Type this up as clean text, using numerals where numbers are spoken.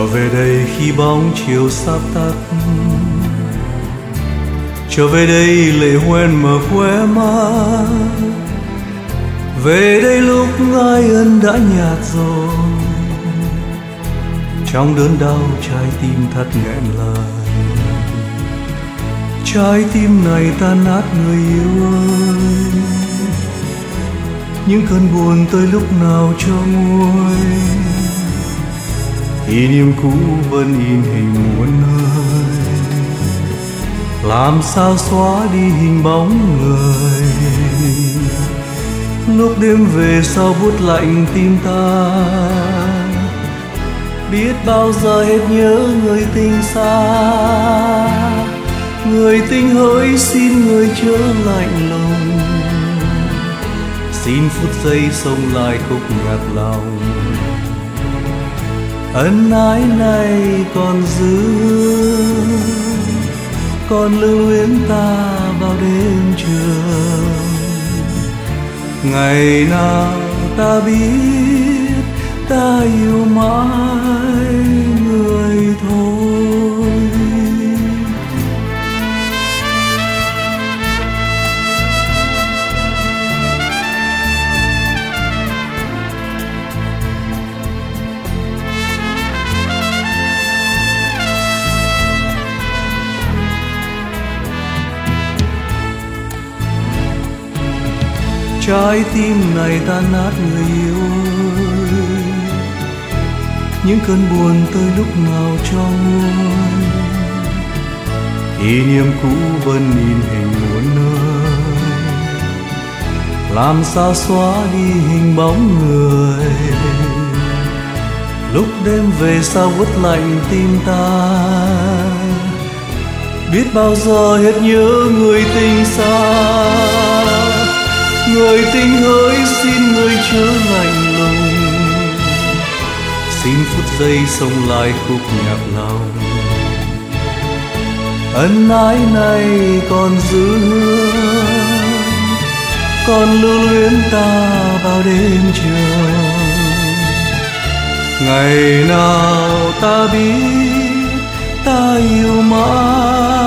về đây khi bóng chiều sắp tắt, trở về đây lệ hoen mở khóe mắt, về đây lúc ái ân đã nhạt rồi, trong đớn đau trái tim thắt nghẹn lại. Trái tim này tan nát người yêu ơi, những cơn buồn tới lúc nào cho nguôi, kỷ niệm cũ vẫn in hình muôn nơi, làm sao xóa đi hình bóng người. Lúc đêm về sao buốt lạnh tim ta, biết bao giờ hết nhớ người tình xa. Người tình hỡi xin người chớ lạnh lùng, xin phút giây sống lại khúc nhạc lòng. Ân ái này còn giữ, còn lưu luyến ta bao đêm trường. Ngày nào ta biết ta yêu mãi người thôi. Trái tim này tan nát người yêu ơi, những cơn buồn tới lúc nào cho nguôi, kỷ niệm cũ vẫn in hình muôn nơi, làm sao xóa đi hình bóng người. Lúc đêm về sao buốt lạnh tim ta, biết bao giờ hết nhớ người tình xa. Người tình hỡi xin người chớ lạnh lùng, xin phút giây sống lại khúc nhạc lòng. Ân ái này còn giữ, còn lưu luyến ta bao đêm trường. Ngày nào ta biết ta yêu mãi